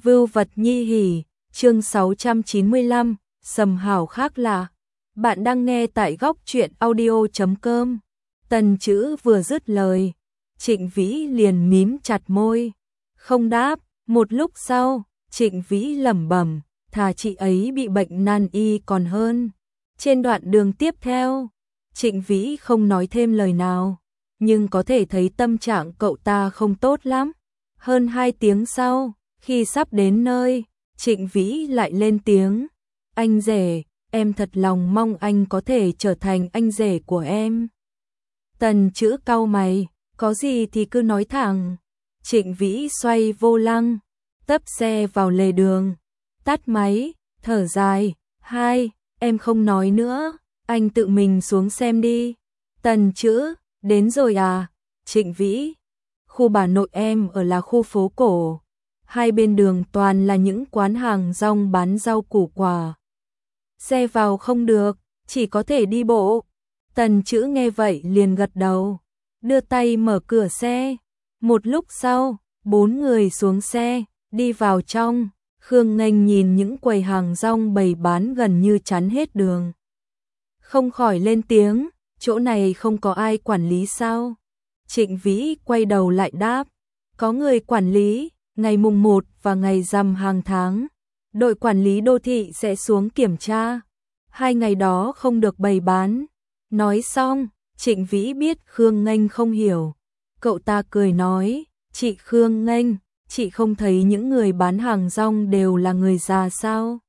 Vưu vật nhi hỉ, chương 695, Sầm Hào khác lạ. Bạn đang nghe tại góc truyện audio.com. Tần Chữ vừa dứt lời, Trịnh Vĩ liền mím chặt môi, không đáp. Một lúc sau, Trịnh Vĩ lẩm bẩm, thà chị ấy bị bệnh nan y còn hơn. Trên đoạn đường tiếp theo, Trịnh Vĩ không nói thêm lời nào, nhưng có thể thấy tâm trạng cậu ta không tốt lắm. Hơn 2 tiếng sau, khi sắp đến nơi, Trịnh Vĩ lại lên tiếng, anh rể, em thật lòng mong anh có thể trở thành anh rể của em. Tần Chữ cau mày, có gì thì cứ nói thẳng. Trịnh Vĩ xoay vô lăng, tấp xe vào lề đường, tắt máy, thở dài, em không nói nữa, anh tự mình xuống xem đi. Tần Chữ, đến rồi à? Trịnh Vĩ, khu bà nội em ở là khu phố cổ. Hai bên đường toàn là những quán hàng rong bán rau củ quả. Xe vào không được, chỉ có thể đi bộ. Tần Chữ nghe vậy liền gật đầu, đưa tay mở cửa xe. Một lúc sau, 4 người xuống xe, đi vào trong. Khương Nghênh nhìn những quầy hàng rong bày bán gần như chắn hết đường, không khỏi lên tiếng, chỗ này không có ai quản lý sao? Trịnh Vĩ quay đầu lại đáp, có người quản lý, ngày mùng 1 và ngày rằm hàng tháng, đội quản lý đô thị sẽ xuống kiểm tra. 2 ngày đó không được bày bán. Nói xong, Trịnh Vĩ biết Khương Nghênh không hiểu. Cậu ta cười nói, chị Khương Nghênh, chị không thấy những người bán hàng rong đều là người già sao?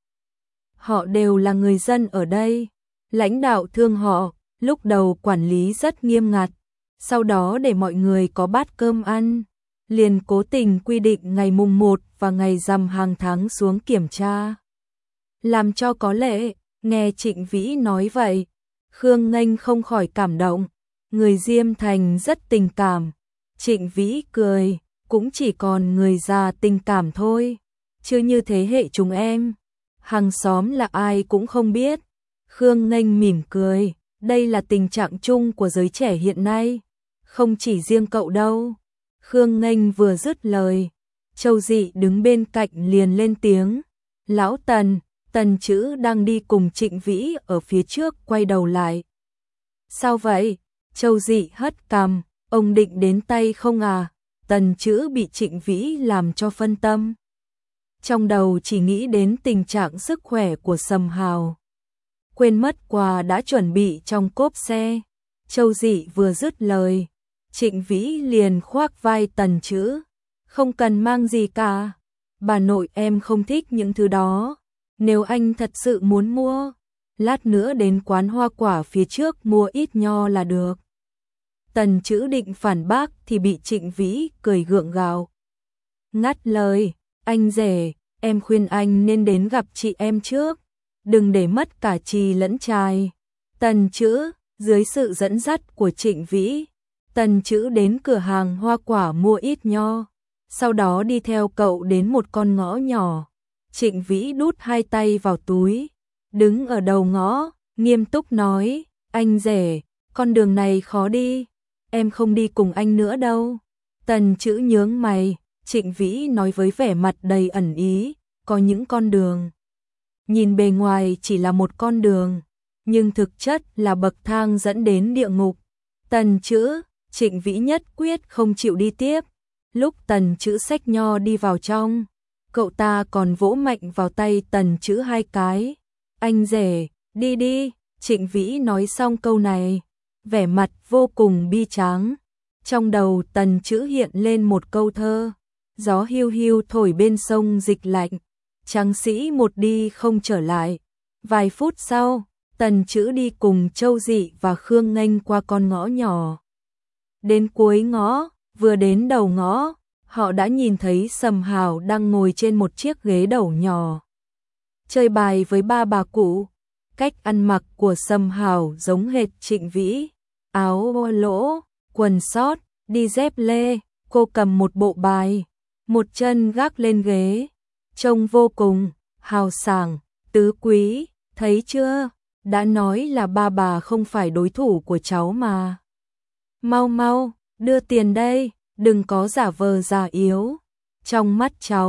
Họ đều là người dân ở đây. Lãnh đạo thương họ, lúc đầu quản lý rất nghiêm ngặt, sau đó để mọi người có bát cơm ăn, liền cố tình quy định ngày mùng 1 và ngày rằm hàng tháng xuống kiểm tra. Làm cho có lệ, nghe Trịnh Vĩ nói vậy, Khương Nghênh không khỏi cảm động, người Diêm Thành rất tình cảm. Trịnh Vĩ cười, cũng chỉ còn người già tình cảm thôi, chứ như thế hệ chúng em, hàng xóm là ai cũng không biết. Khương Nghênh mỉm cười, đây là tình trạng chung của giới trẻ hiện nay, không chỉ riêng cậu đâu. Khương Nghênh vừa dứt lời, Châu Dị đứng bên cạnh liền lên tiếng, lão Tần. Tần Chữ đang đi cùng Trịnh Vĩ ở phía trước quay đầu lại. Sao vậy? Châu Dị hất cằm, ông định đến tay không à? Tần Chữ bị Trịnh Vĩ làm cho phân tâm, trong đầu chỉ nghĩ đến tình trạng sức khỏe của Sầm Hào, quên mất quà đã chuẩn bị trong cốp xe. Châu Dị vừa dứt lời, Trịnh Vĩ liền khoác vai Tần Chữ, không cần mang gì cả, bà nội em không thích những thứ đó, nếu anh thật sự muốn mua, lát nữa đến quán hoa quả phía trước mua ít nho là được. Tần Chữ định phản bác thì bị Trịnh Vĩ cười gượng gạo ngắt lời, anh rể, em khuyên anh nên đến gặp chị em trước, đừng để mất cả chì lẫn chài. Tần Chữ, dưới sự dẫn dắt của Trịnh Vĩ, Tần Chữ đến cửa hàng hoa quả mua ít nho, sau đó đi theo cậu đến một con ngõ nhỏ. Trịnh Vĩ đút 2 tay vào túi, đứng ở đầu ngõ, nghiêm túc nói, anh rể, con đường này khó đi, em không đi cùng anh nữa đâu. Tần Chữ nhướng mày, Trịnh Vĩ nói với vẻ mặt đầy ẩn ý, có những con đường, nhìn bề ngoài chỉ là một con đường, nhưng thực chất là bậc thang dẫn đến địa ngục. Tần Chữ, Trịnh Vĩ nhất quyết không chịu đi tiếp. Lúc Tần Chữ xách nho đi vào trong, cậu ta còn vỗ mạnh vào tay Tần Chữ 2 cái. Anh rể, đi đi. Trịnh Vĩ nói xong câu này, vẻ mặt vô cùng bi tráng. Trong đầu Tần Chữ hiện lên một câu thơ, gió hiu hiu thổi bên sông Dịch lạnh, tráng sĩ một đi không trở lại. Vài phút sau, Tần Chữ đi cùng Châu Dị và Khương Nghênh qua con ngõ nhỏ. Đến cuối ngõ, vừa đến đầu ngõ, họ đã nhìn thấy Sầm Hào đang ngồi trên một chiếc ghế đầu nhỏ, chơi bài với 3 bà cụ. Cách ăn mặc của Sầm Hào giống hệt Trịnh Vĩ, áo lỗ, quần sót, đi dép lê, cô cầm một bộ bài, một chân gác lên ghế, trông vô cùng hào sảng, tứ quý, thấy chưa? Đã nói là ba bà không phải đối thủ của cháu mà. Mau mau, đưa tiền đây, đừng có giả vờ già yếu. Trong mắt cháu,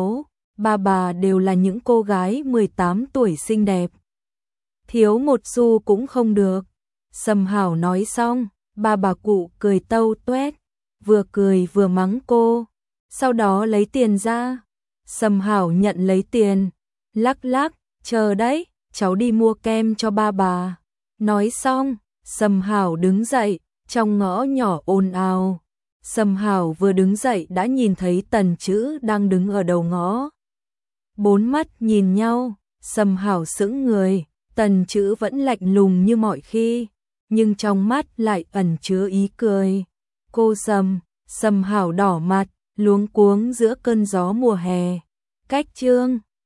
bà đều là những cô gái 18 tuổi xinh đẹp. Thiếu một xu cũng không được. Sầm Hảo nói xong, bà cụ cười tâu tuét, vừa cười vừa mắng cô, sau đó lấy tiền ra. Sầm Hảo nhận lấy tiền, lắc lắc, chờ đấy, cháu đi mua kem cho bà. Nói xong, Sầm Hảo đứng dậy, trong ngõ nhỏ ồn ào. Sầm Hảo vừa đứng dậy đã nhìn thấy Tần Chữ đang đứng ở đầu ngõ. Bốn mắt nhìn nhau, Sầm Hảo sững người, Tần Chữ vẫn lạnh lùng như mọi khi, nhưng trong mắt lại ẩn chứa ý cười. Cô Sầm Hảo đỏ mặt, luống cuống giữa cơn gió mùa hè. Cách chương